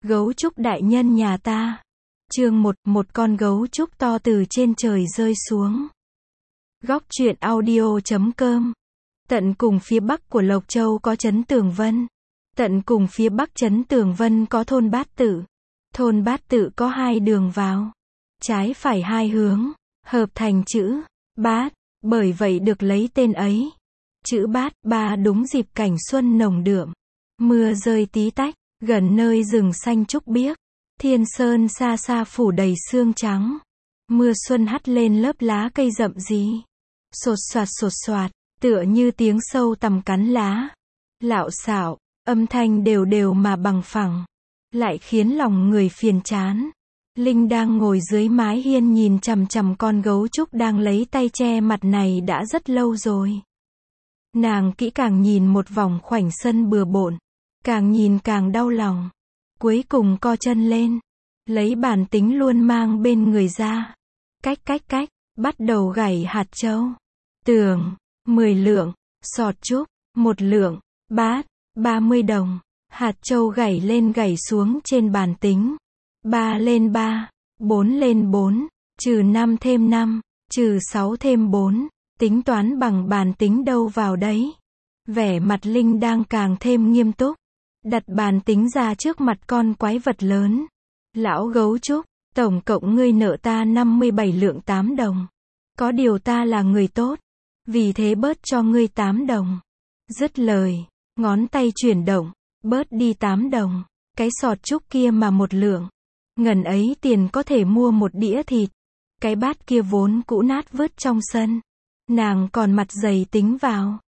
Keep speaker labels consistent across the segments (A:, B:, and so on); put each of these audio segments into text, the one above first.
A: Gấu trúc đại nhân nhà ta. Chương 1, một con gấu trúc to từ trên trời rơi xuống. Góc truyện audio.com. Tận cùng phía bắc của Lộc Châu có trấn Tường Vân. Tận cùng phía bắc trấn Tường Vân có thôn Bát Tự. Thôn Bát Tự có hai đường vào. Trái phải hai hướng, hợp thành chữ Bát, bởi vậy được lấy tên ấy. Chữ Bát, ba đúng dịp cảnh xuân nồng đượm. Mưa rơi tí tách, gần nơi rừng xanh trúc biếc. Thiên sơn xa xa phủ đầy sương trắng. Mưa xuân hắt lên lớp lá cây rậm rì. Sột soạt, tựa như tiếng sâu tằm cắn lá. Lạo xạo, âm thanh đều đều mà bằng phẳng. Lại khiến lòng người phiền chán. Linh đang ngồi dưới mái hiên nhìn chằm chằm con gấu trúc đang lấy tay che mặt này đã rất lâu rồi. Nàng kỹ càng nhìn một vòng khoảnh sân bừa bộn. Càng nhìn càng đau lòng. Cuối cùng co chân lên. Lấy bản tính luôn mang bên người ra. Cách, bắt đầu gảy hạt châu. Tường, 10 lượng, sọt trúc, 1 lượng, bát, 30 đồng. Hạt châu gảy lên gảy xuống trên bàn tính. 3 lên 3, 4 lên 4, trừ 5 thêm 5, trừ 6 thêm 4. Tính toán bằng bàn tính đâu vào đấy. Vẻ mặt Linh đang càng thêm nghiêm túc. Đặt bàn tính ra trước mặt con quái vật lớn. Lão gấu trúc, tổng cộng ngươi nợ ta 57 lượng 8 đồng. Có điều ta là người tốt. Vì thế bớt cho ngươi 8 đồng. Dứt lời, ngón tay chuyển động, bớt đi 8 đồng. Cái sọt trúc kia mà 1 lượng. Ngần ấy tiền có thể mua 1 đĩa thịt. Cái bát kia vốn cũ nát vứt trong sân. Nàng còn mặt dày tính vào.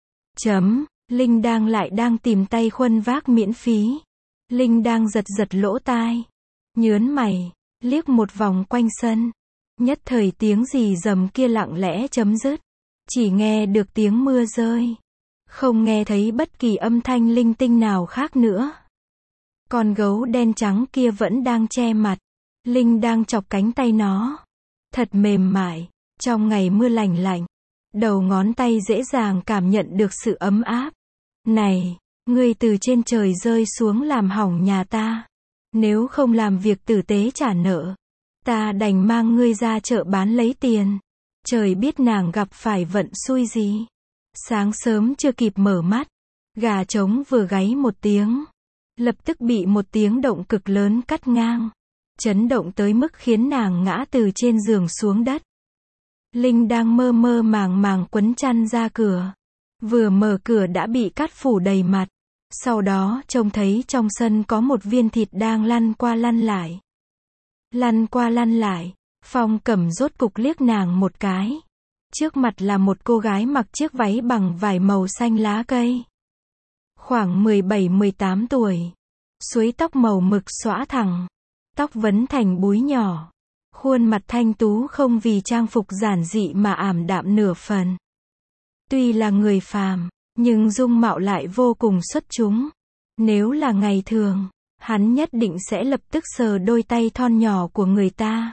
A: Linh đang tìm tay khuân vác miễn phí. Linh đang giật lỗ tai. Nhớn mày, liếc một vòng quanh sân. Nhất thời tiếng rì rầm kia lặng lẽ chấm dứt. Chỉ nghe được tiếng mưa rơi. Không nghe thấy bất kỳ âm thanh linh tinh nào khác nữa. Con gấu đen trắng kia vẫn đang che mặt. Linh đang chọc cánh tay nó. Thật mềm mại, trong ngày mưa lành lạnh. Đầu ngón tay dễ dàng cảm nhận được sự ấm áp. Này, ngươi từ trên trời rơi xuống làm hỏng nhà ta. Nếu không làm việc tử tế trả nợ, ta đành mang ngươi ra chợ bán lấy tiền. Trời biết nàng gặp phải vận xui gì. Sáng sớm chưa kịp mở mắt, gà trống vừa gáy một tiếng, lập tức bị một tiếng động cực lớn cắt ngang. Chấn động tới mức khiến nàng ngã từ trên giường xuống đất. Linh đang mơ màng quấn chăn ra cửa. Vừa mở cửa đã bị cát phủ đầy mặt. Sau đó trông thấy trong sân có một viên thịt đang lăn qua lăn lại. Lăn qua lăn lại, Phong Cẩm rốt cục liếc nàng một cái. Trước mặt là một cô gái mặc chiếc váy bằng vải màu xanh lá cây. Khoảng 17-18 tuổi. Suối tóc màu mực xõa thẳng. Tóc vấn thành búi nhỏ. Khuôn mặt thanh tú không vì trang phục giản dị mà ảm đạm nửa phần. Tuy là người phàm, nhưng dung mạo lại vô cùng xuất chúng. Nếu là ngày thường, hắn nhất định sẽ lập tức sờ đôi tay thon nhỏ của người ta.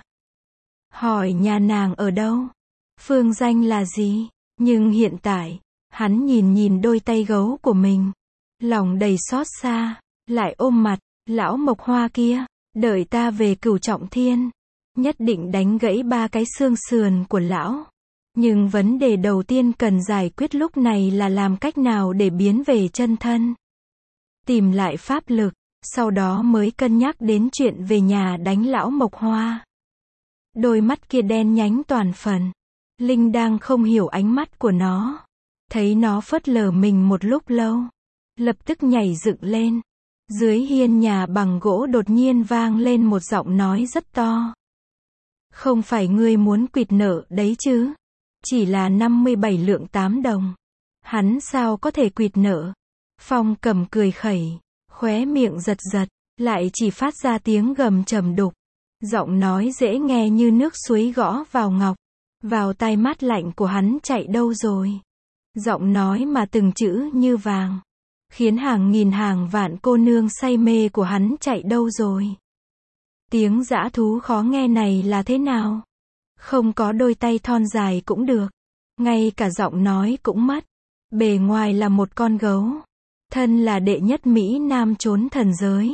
A: Hỏi nhà nàng ở đâu? Phương danh là gì? Nhưng hiện tại, hắn nhìn đôi tay gấu của mình. Lòng đầy xót xa, lại ôm mặt, lão Mộc Hoa kia, đợi ta về Cửu Trọng Thiên. Nhất định đánh gãy 3 cái xương sườn của lão. Nhưng vấn đề đầu tiên cần giải quyết lúc này là làm cách nào để biến về chân thân. Tìm lại pháp lực, sau đó mới cân nhắc đến chuyện về nhà đánh lão Mộc Hoa. Đôi mắt kia đen nhánh toàn phần. Linh đang không hiểu ánh mắt của nó. Thấy nó phớt lờ mình một lúc lâu. Lập tức nhảy dựng lên. Dưới hiên nhà bằng gỗ đột nhiên vang lên một giọng nói rất to. Không phải ngươi muốn quỵt nợ đấy chứ? Chỉ là 57 lượng 8 đồng. Hắn sao có thể quỵt nợ? Phong Cẩm cười khẩy, khóe miệng giật, lại chỉ phát ra tiếng gầm trầm đục. Giọng nói dễ nghe như nước suối gõ vào ngọc. Vào tai mát lạnh của hắn chạy đâu rồi? Giọng nói mà từng chữ như vàng. Khiến hàng nghìn hàng vạn cô nương say mê của hắn chạy đâu rồi? Tiếng dã thú khó nghe này là thế nào? Không có đôi tay thon dài cũng được. Ngay cả giọng nói cũng mất. Bề ngoài là một con gấu. Thân là đệ nhất Mỹ Nam trốn thần giới.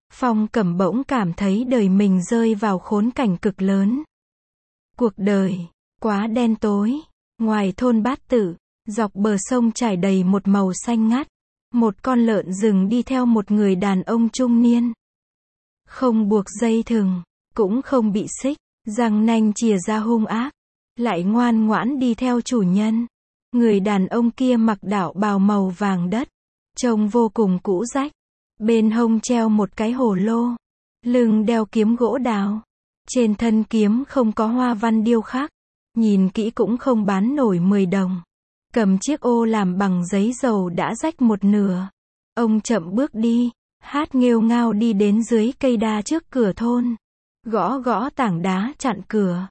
A: Phong Cẩm bỗng cảm thấy đời mình rơi vào khốn cảnh cực lớn. Cuộc đời quá đen tối. Ngoài thôn Bát Tự, dọc bờ sông trải đầy một màu xanh ngắt. Một con lợn rừng đi theo một người đàn ông trung niên. Không buộc dây thừng, cũng không bị xích, răng nanh chìa ra hung ác, lại ngoan ngoãn đi theo chủ nhân. Người đàn ông kia mặc đạo bào màu vàng đất, trông vô cùng cũ rách. Bên hông treo một cái hồ lô, lưng đeo kiếm gỗ đào. Trên thân kiếm không có hoa văn điêu khắc, nhìn kỹ cũng không bán nổi 10 đồng. Cầm chiếc ô làm bằng giấy dầu đã rách một nửa. Ông chậm bước đi, hát nghêu ngao đi đến dưới cây đa trước cửa thôn. Gõ gõ tảng đá chặn cửa.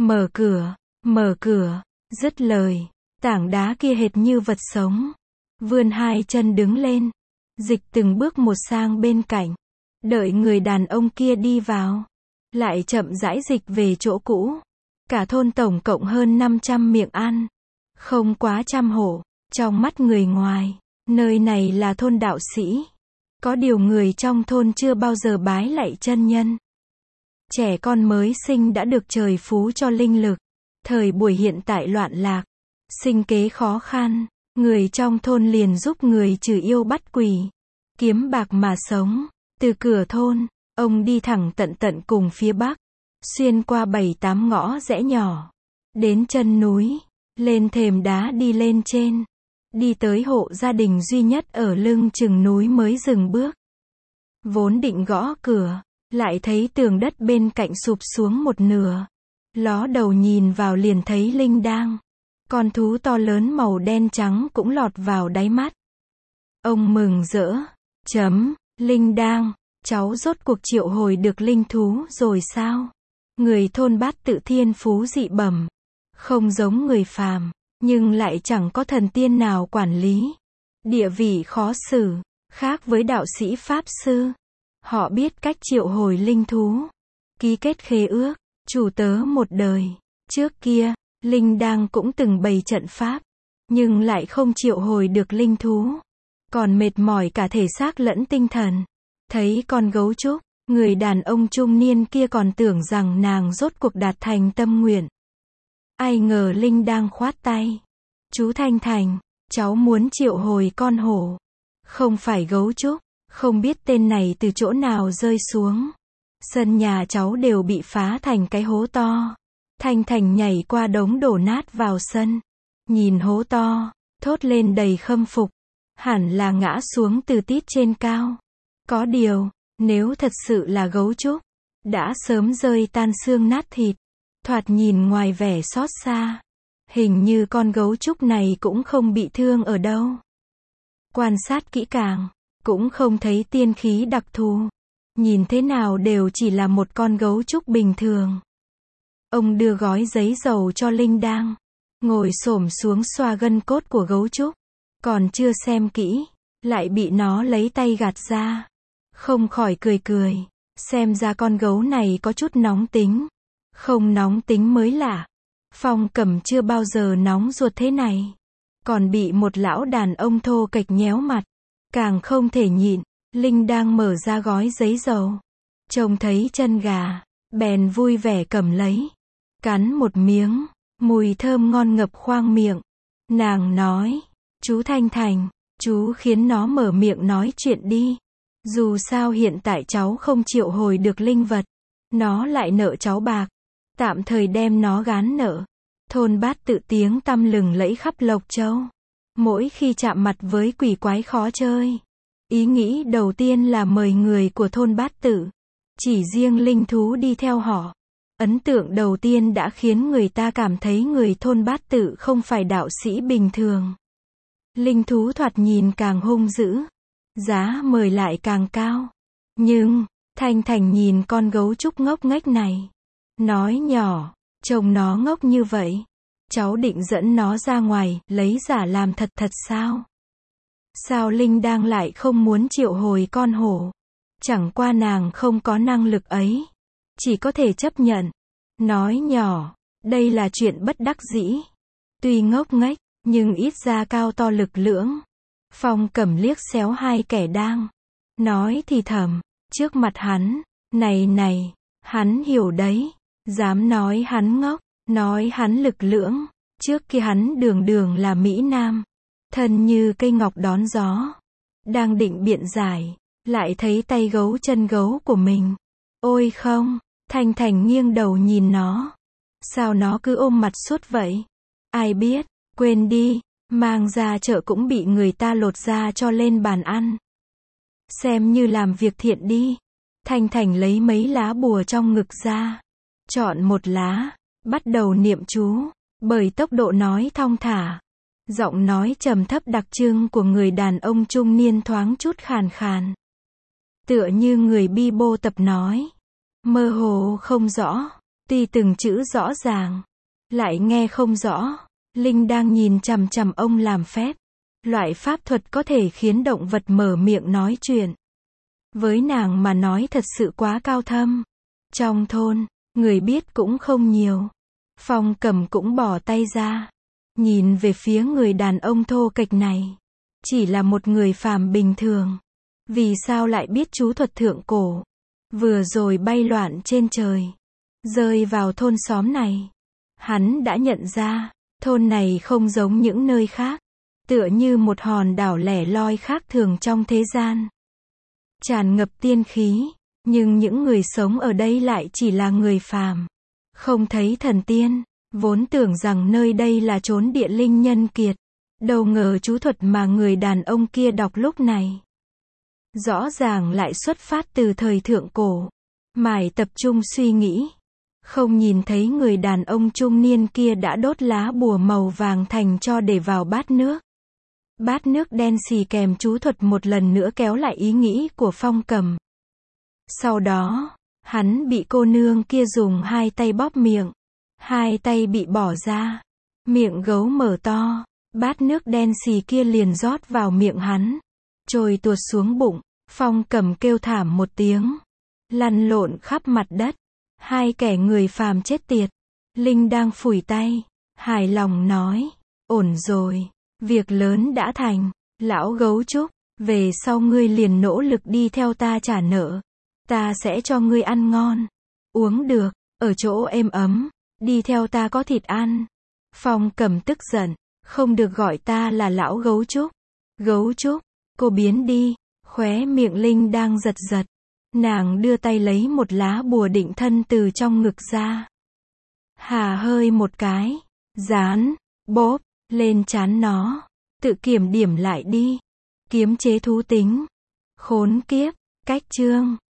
A: Mở cửa, dứt lời. Tảng đá kia hệt như vật sống. Vươn hai chân đứng lên. Dịch từng bước một sang bên cạnh. Đợi người đàn ông kia đi vào. Lại chậm rãi dịch về chỗ cũ. Cả thôn tổng cộng hơn 500 miệng ăn. Không quá 100 hộ. Trong mắt người ngoài, nơi này là thôn đạo sĩ. Có điều người trong thôn chưa bao giờ bái lạy chân nhân. Trẻ con mới sinh đã được trời phú cho linh lực. Thời buổi hiện tại loạn lạc, sinh kế khó khăn, người trong thôn liền giúp người trừ yêu bắt quỷ, kiếm bạc mà sống. Từ cửa thôn, ông đi thẳng tận cùng phía bắc, xuyên qua 7-8 ngõ rẽ nhỏ, đến chân núi, lên thềm đá đi lên trên, đi tới hộ gia đình duy nhất ở lưng chừng núi mới dừng bước. Vốn định gõ cửa, lại thấy tường đất bên cạnh sụp xuống một nửa. Ló đầu nhìn vào liền thấy linh đang. Con thú to lớn màu đen trắng cũng lọt vào đáy mắt. Ông mừng rỡ. Linh đang, cháu rốt cuộc triệu hồi được linh thú rồi sao? Người thôn Bát Tự thiên phú dị bẩm. Không giống người phàm, nhưng lại chẳng có thần tiên nào quản lý. Địa vị khó xử, khác với đạo sĩ Pháp Sư. Họ biết cách triệu hồi linh thú. Ký kết khế ước, chủ tớ một đời. Trước kia, linh đang cũng từng bày trận pháp, nhưng lại không triệu hồi được linh thú. Còn mệt mỏi cả thể xác lẫn tinh thần. Thấy con gấu trúc, người đàn ông trung niên kia còn tưởng rằng nàng rốt cuộc đạt thành tâm nguyện. Ai ngờ linh đang khoát tay. Chú Thanh Thành, cháu muốn triệu hồi con hổ. Không phải gấu trúc, không biết tên này từ chỗ nào rơi xuống. Sân nhà cháu đều bị phá thành cái hố to. Thanh Thành nhảy qua đống đổ nát vào sân. Nhìn hố to, thốt lên đầy khâm phục. Hẳn là ngã xuống từ tít trên cao. Có điều, nếu thật sự là gấu trúc, đã sớm rơi tan xương nát thịt. Thoạt nhìn ngoài vẻ xót xa. Hình như con gấu trúc này cũng không bị thương ở đâu. Quan sát kỹ càng, cũng không thấy tiên khí đặc thù. Nhìn thế nào đều chỉ là một con gấu trúc bình thường. Ông đưa gói giấy dầu cho linh đang. Ngồi xổm xuống xoa gân cốt của gấu trúc. Còn chưa xem kỹ, lại bị nó lấy tay gạt ra. Không khỏi cười. Xem ra con gấu này có chút nóng tính. Không nóng tính mới lạ. Phong Cẩm chưa bao giờ nóng ruột thế này. Còn bị một lão đàn ông thô kệch nhéo mặt. Càng không thể nhịn. Linh đang mở ra gói giấy dầu. Trông thấy chân gà, bèn vui vẻ cầm lấy. Cắn một miếng, mùi thơm ngon ngập khoang miệng. Nàng nói, chú Thanh Thành, chú khiến nó mở miệng nói chuyện đi. Dù sao hiện tại cháu không triệu hồi được linh vật. Nó lại nợ cháu bạc. Tạm thời đem nó gán nợ. Thôn Bát Tự tiếng tăm lừng lẫy khắp Lộc Châu. Mỗi khi chạm mặt với quỷ quái khó chơi, ý nghĩ đầu tiên là mời người của thôn Bát Tự. Chỉ riêng linh thú đi theo họ. Ấn tượng đầu tiên đã khiến người ta cảm thấy người thôn Bát Tự không phải đạo sĩ bình thường. Linh thú thoạt nhìn càng hung dữ. Giá mời lại càng cao. Nhưng, Thanh Thành nhìn con gấu trúc ngốc nghếch này. Nói nhỏ, trông nó ngốc như vậy. Cháu định dẫn nó ra ngoài, lấy giả làm thật sao? Sao Linh đang lại không muốn triệu hồi con hổ? Chẳng qua nàng không có năng lực ấy. Chỉ có thể chấp nhận. Nói nhỏ, đây là chuyện bất đắc dĩ. Tuy ngốc nghếch, nhưng ít ra cao to lực lưỡng. Phong Cẩm liếc xéo hai kẻ đang nói thì thầm. trước mặt hắn. Này này, hắn hiểu đấy. Dám nói hắn ngốc, nói hắn lực lưỡng. Trước kia hắn đường đường là Mỹ Nam. Thân như cây ngọc đón gió. Đang định biện giải, lại thấy tay gấu chân gấu của mình. Ôi không, Thanh Thành nghiêng đầu nhìn nó. Sao nó cứ ôm mặt suốt vậy? Ai biết, quên đi, mang ra chợ cũng bị người ta lột ra cho lên bàn ăn. Xem như làm việc thiện đi. Thanh Thành lấy mấy lá bùa trong ngực ra. Chọn một lá, bắt đầu niệm chú. Bởi tốc độ nói thong thả, giọng nói trầm thấp đặc trưng của người đàn ông trung niên thoáng chút khàn khàn. Tựa như người bi bô tập nói. Mơ hồ không rõ, tuy từng chữ rõ ràng, lại nghe không rõ. Linh đang nhìn chằm chằm ông làm phép. Loại pháp thuật có thể khiến động vật mở miệng nói chuyện. Với nàng mà nói thật sự quá cao thâm. Trong thôn, người biết cũng không nhiều. Phong Cầm cũng bỏ tay ra. Nhìn về phía người đàn ông thô kệch này. Chỉ là một người phàm bình thường. Vì sao lại biết chú thuật thượng cổ? Vừa rồi bay loạn trên trời. Rơi vào thôn xóm này. Hắn đã nhận ra, thôn này không giống những nơi khác. Tựa như một hòn đảo lẻ loi khác thường trong thế gian. Tràn ngập tiên khí. Nhưng những người sống ở đây lại chỉ là người phàm. Không thấy thần tiên. Vốn tưởng rằng nơi đây là chốn địa linh nhân kiệt. Đâu ngờ chú thuật mà người đàn ông kia đọc lúc này. Rõ ràng lại xuất phát từ thời thượng cổ. Mải tập trung suy nghĩ. Không nhìn thấy người đàn ông trung niên kia đã đốt lá bùa màu vàng thành cho để vào bát nước. Bát nước đen xì kèm chú thuật một lần nữa kéo lại ý nghĩ của Phong Cầm. Sau đó, hắn bị cô nương kia dùng hai tay bóp miệng. Hai tay bị bỏ ra. Miệng gấu mở to. Bát nước đen xì kia liền rót vào miệng hắn. Trôi tuột xuống bụng. Phong Cầm kêu thảm một tiếng. Lăn lộn khắp mặt đất. Hai kẻ người phàm chết tiệt. Linh đang phủi tay. Hài lòng nói. Ổn rồi. Việc lớn đã thành. Lão gấu trúc. Về sau ngươi liền nỗ lực đi theo ta trả nợ. Ta sẽ cho ngươi ăn ngon. Uống được. Ở chỗ êm ấm. Đi theo ta có thịt ăn. Phong Cầm tức giận. Không được gọi ta là lão gấu trúc. Gấu trúc. Cô biến đi. Khóe miệng Linh đang giật giật. Nàng đưa tay lấy một lá bùa định thân từ trong ngực ra. Hà hơi một cái. Dán. Bóp. Lên trán nó. Tự kiểm điểm lại đi. Kiếm chế thú tính. Khốn kiếp. Cách chương.